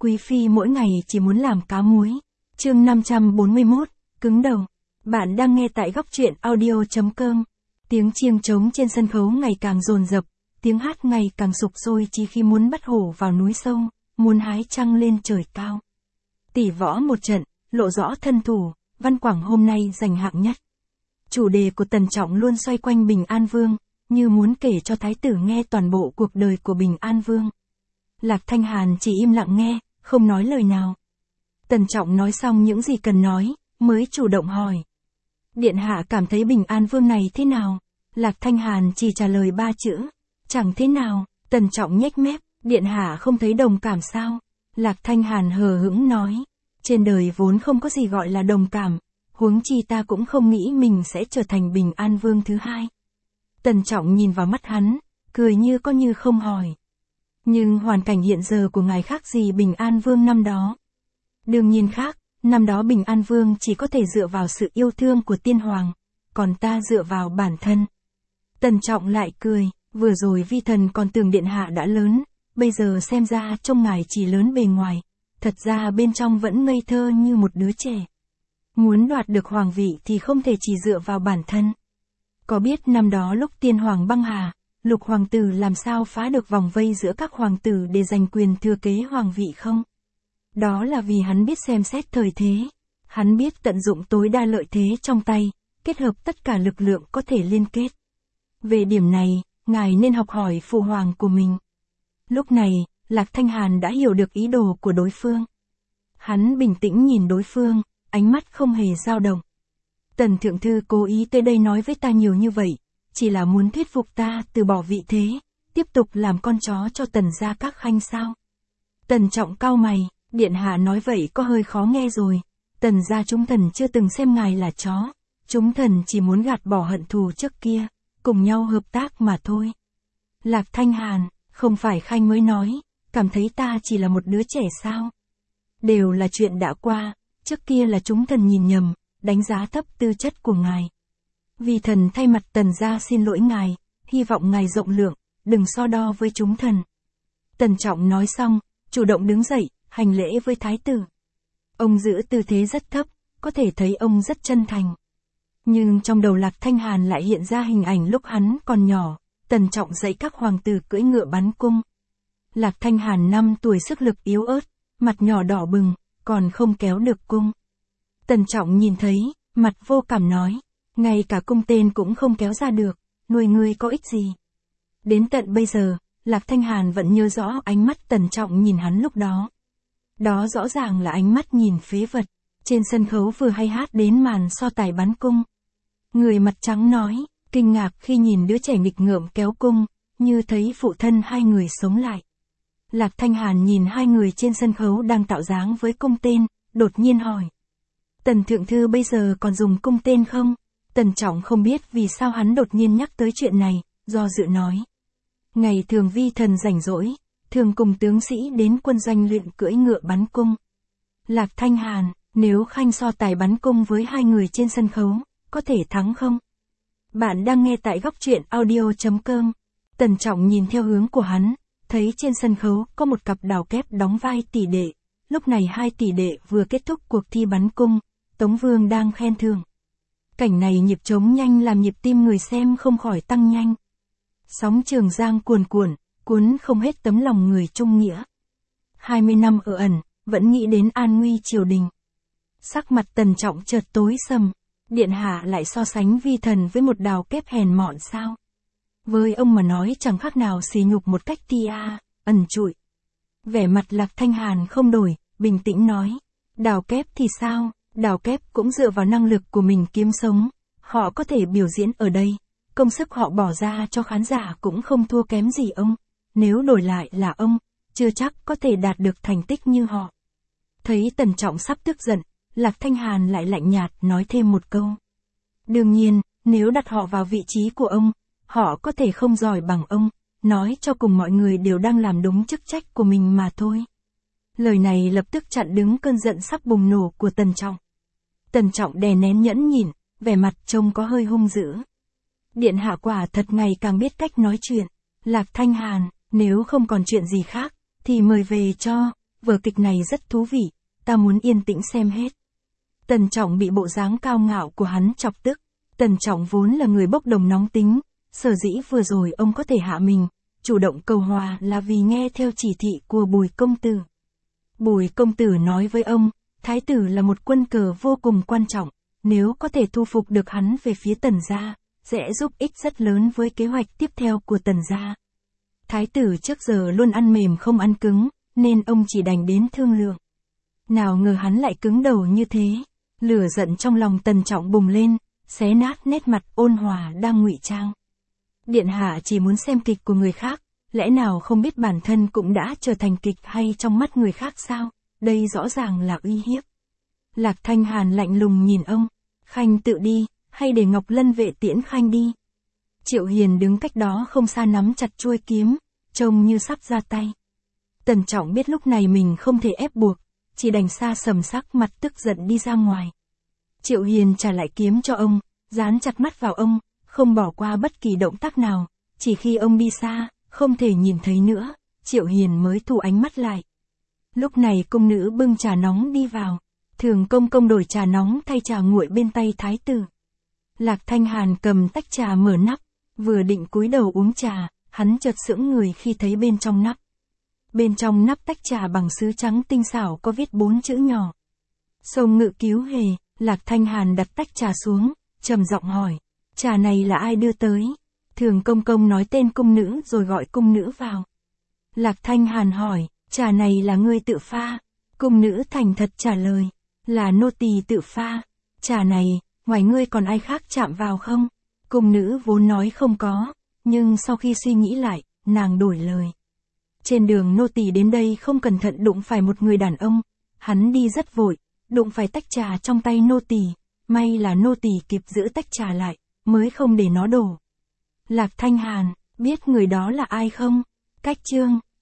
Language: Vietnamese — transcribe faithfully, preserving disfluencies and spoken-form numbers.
quý phi mỗi ngày chỉ muốn làm cá muối. Chương năm trăm bốn mươi mốt, cứng đầu. Bạn đang nghe tại góc truyện audio chấm com. Tiếng chiêng trống trên sân khấu ngày càng dồn dập, tiếng hát ngày càng sục sôi chỉ khi muốn bắt hổ vào núi sâu, muốn hái trăng lên trời cao. Tỷ võ một trận, lộ rõ thân thủ, Văn Quảng hôm nay giành hạng nhất. Chủ đề của Tần Trọng luôn xoay quanh Bình An Vương, như muốn kể cho thái tử nghe toàn bộ cuộc đời của Bình An Vương. Lạc Thanh Hàn chỉ im lặng nghe, không nói lời nào. Tần Trọng nói xong những gì cần nói, mới chủ động hỏi. Điện hạ cảm thấy Bình An Vương này thế nào? Lạc Thanh Hàn chỉ trả lời ba chữ, chẳng thế nào. Tần Trọng nhếch mép, điện hạ không thấy đồng cảm sao? Lạc Thanh Hàn hờ hững nói, trên đời vốn không có gì gọi là đồng cảm, huống chi ta cũng không nghĩ mình sẽ trở thành Bình An Vương thứ hai. Tần Trọng nhìn vào mắt hắn, cười như có như không hỏi. Nhưng hoàn cảnh hiện giờ của ngài khác gì Bình An Vương năm đó? Đương nhiên khác, năm đó Bình An Vương chỉ có thể dựa vào sự yêu thương của tiên hoàng, còn ta dựa vào bản thân. Tần Trọng lại cười, vừa rồi vi thần còn tưởng điện hạ đã lớn, bây giờ xem ra trông ngài chỉ lớn bề ngoài, thật ra bên trong vẫn ngây thơ như một đứa trẻ. Muốn đoạt được hoàng vị thì không thể chỉ dựa vào bản thân. Có biết năm đó lúc tiên hoàng băng hà, Lục hoàng tử làm sao phá được vòng vây giữa các hoàng tử để giành quyền thừa kế hoàng vị không? Đó là vì hắn biết xem xét thời thế, hắn biết tận dụng tối đa lợi thế trong tay, kết hợp tất cả lực lượng có thể liên kết. Về điểm này, ngài nên học hỏi phụ hoàng của mình. Lúc này, Lạc Thanh Hàn đã hiểu được ý đồ của đối phương. Hắn bình tĩnh nhìn đối phương, ánh mắt không hề dao động. Tần thượng thư cố ý tới đây nói với ta nhiều như vậy, chỉ là muốn thuyết phục ta từ bỏ vị thế, tiếp tục làm con chó cho Tần gia các khanh sao? Tần Trọng cau mày, điện hạ nói vậy có hơi khó nghe rồi. Tần gia chúng thần chưa từng xem ngài là chó, chúng thần chỉ muốn gạt bỏ hận thù trước kia, cùng nhau hợp tác mà thôi. Lạc Thanh Hàn, không phải khanh mới nói, cảm thấy ta chỉ là một đứa trẻ sao? Đều là chuyện đã qua, trước kia là chúng thần nhìn nhầm, đánh giá thấp tư chất của ngài. Vì thần thay mặt Tần gia xin lỗi ngài, hy vọng ngài rộng lượng, đừng so đo với chúng thần. Tần Trọng nói xong, chủ động đứng dậy, hành lễ với thái tử. Ông giữ tư thế rất thấp, có thể thấy ông rất chân thành. Nhưng trong đầu Lạc Thanh Hàn lại hiện ra hình ảnh lúc hắn còn nhỏ, Tần Trọng dạy các hoàng tử cưỡi ngựa bắn cung. Lạc Thanh Hàn năm tuổi sức lực yếu ớt, mặt nhỏ đỏ bừng, còn không kéo được cung. Tần Trọng nhìn thấy, mặt vô cảm nói, ngay cả cung tên cũng không kéo ra được, nuôi ngươi có ích gì. Đến tận bây giờ, Lạc Thanh Hàn vẫn nhớ rõ ánh mắt Tần Trọng nhìn hắn lúc đó. Đó rõ ràng là ánh mắt nhìn phế vật, trên sân khấu vừa hay hát đến màn so tài bắn cung. Người mặt trắng nói, kinh ngạc khi nhìn đứa trẻ nghịch ngợm kéo cung, như thấy phụ thân hai người sống lại. Lạc Thanh Hàn nhìn hai người trên sân khấu đang tạo dáng với cung tên, đột nhiên hỏi. Tần thượng thư bây giờ còn dùng cung tên không? Tần Trọng không biết vì sao hắn đột nhiên nhắc tới chuyện này, do dự nói. Ngày thường vi thần rảnh rỗi, thường cùng tướng sĩ đến quân doanh luyện cưỡi ngựa bắn cung. Lạc Thanh Hàn, nếu khanh so tài bắn cung với hai người trên sân khấu, có thể thắng không? Bạn đang nghe tại góc truyện audio chấm com. Tần Trọng nhìn theo hướng của hắn, thấy trên sân khấu có một cặp đào kép đóng vai tỷ đệ. Lúc này hai tỷ đệ vừa kết thúc cuộc thi bắn cung, Tống Vương đang khen thưởng. Cảnh này nhịp trống nhanh làm nhịp tim người xem không khỏi tăng nhanh. Sóng Trường Giang cuồn cuộn, cuốn không hết tấm lòng người trung nghĩa. hai mươi năm ở ẩn, vẫn nghĩ đến an nguy triều đình. Sắc mặt Tần Trọng chợt tối sầm, điện hạ lại so sánh vi thần với một đào kép hèn mọn sao? Với ông mà nói chẳng khác nào xỉ nhục một cách tia, ẩn trụi. Vẻ mặt Lạc Thanh Hàn không đổi, bình tĩnh nói, đào kép thì sao? Đào kép cũng dựa vào năng lực của mình kiếm sống, họ có thể biểu diễn ở đây, công sức họ bỏ ra cho khán giả cũng không thua kém gì ông, nếu đổi lại là ông, chưa chắc có thể đạt được thành tích như họ. Thấy Tần Trọng sắp tức giận, Lạc Thanh Hàn lại lạnh nhạt nói thêm một câu. Đương nhiên, nếu đặt họ vào vị trí của ông, họ có thể không giỏi bằng ông, nói cho cùng mọi người đều đang làm đúng chức trách của mình mà thôi. Lời này lập tức chặn đứng cơn giận sắp bùng nổ của Tần Trọng. Tần Trọng đè nén nhẫn nhìn, vẻ mặt trông có hơi hung dữ. Điện hạ quả thật ngày càng biết cách nói chuyện. Lạc Thanh Hàn, nếu không còn chuyện gì khác, thì mời về cho. vở kịch này rất thú vị, ta muốn yên tĩnh xem hết. Tần Trọng bị bộ dáng cao ngạo của hắn chọc tức. Tần Trọng vốn là người bốc đồng nóng tính, sở dĩ vừa rồi ông có thể hạ mình, chủ động cầu hòa là vì nghe theo chỉ thị của Bùi công tử. Bùi công tử nói với ông, thái tử là một quân cờ vô cùng quan trọng, nếu có thể thu phục được hắn về phía Tần gia, sẽ giúp ích rất lớn với kế hoạch tiếp theo của Tần gia. Thái tử trước giờ luôn ăn mềm không ăn cứng, nên ông chỉ đành đến thương lượng. Nào ngờ hắn lại cứng đầu như thế, lửa giận trong lòng Tần Trọng bùng lên, xé nát nét mặt ôn hòa đang ngụy trang. Điện hạ chỉ muốn xem kịch của người khác, lẽ nào không biết bản thân cũng đã trở thành kịch hay trong mắt người khác sao? Đây rõ ràng là uy hiếp. Lạc Thanh Hàn lạnh lùng nhìn ông, Khanh tự đi, hay để Ngọc Lân vệ tiễn Khanh đi. Triệu Hiền đứng cách đó không xa nắm chặt chuôi kiếm, trông như sắp ra tay. Tần Trọng biết lúc này mình không thể ép buộc, chỉ đành xa sầm sắc mặt tức giận đi ra ngoài. Triệu Hiền trả lại kiếm cho ông, dán chặt mắt vào ông, không bỏ qua bất kỳ động tác nào, chỉ khi ông đi xa, không thể nhìn thấy nữa, Triệu Hiền mới thu ánh mắt lại. Lúc này cung nữ bưng trà nóng đi vào, Thường công công đổi trà nóng thay trà nguội bên tay thái tử. Lạc Thanh Hàn cầm tách trà mở nắp, vừa định cúi đầu uống trà, hắn chợt sững người khi thấy bên trong nắp. Bên trong nắp tách trà bằng sứ trắng tinh xảo có viết bốn chữ nhỏ. Sông Ngự Cứu Hề. Lạc Thanh Hàn đặt tách trà xuống, trầm giọng hỏi, trà này là ai đưa tới? Thường công công nói tên cung nữ rồi gọi cung nữ vào. Lạc Thanh Hàn hỏi, trà này là ngươi tự pha? Cung nữ thành thật trả lời, là nô tỳ tự pha. Trà này, ngoài ngươi còn ai khác chạm vào không? Cung nữ vốn nói không có, nhưng sau khi suy nghĩ lại, nàng đổi lời. Trên đường nô tỳ đến đây không cẩn thận đụng phải một người đàn ông, hắn đi rất vội, đụng phải tách trà trong tay nô tỳ, may là nô tỳ kịp giữ tách trà lại, mới không để nó đổ. Lạc Thanh Hàn, biết người đó là ai không? Cách Chương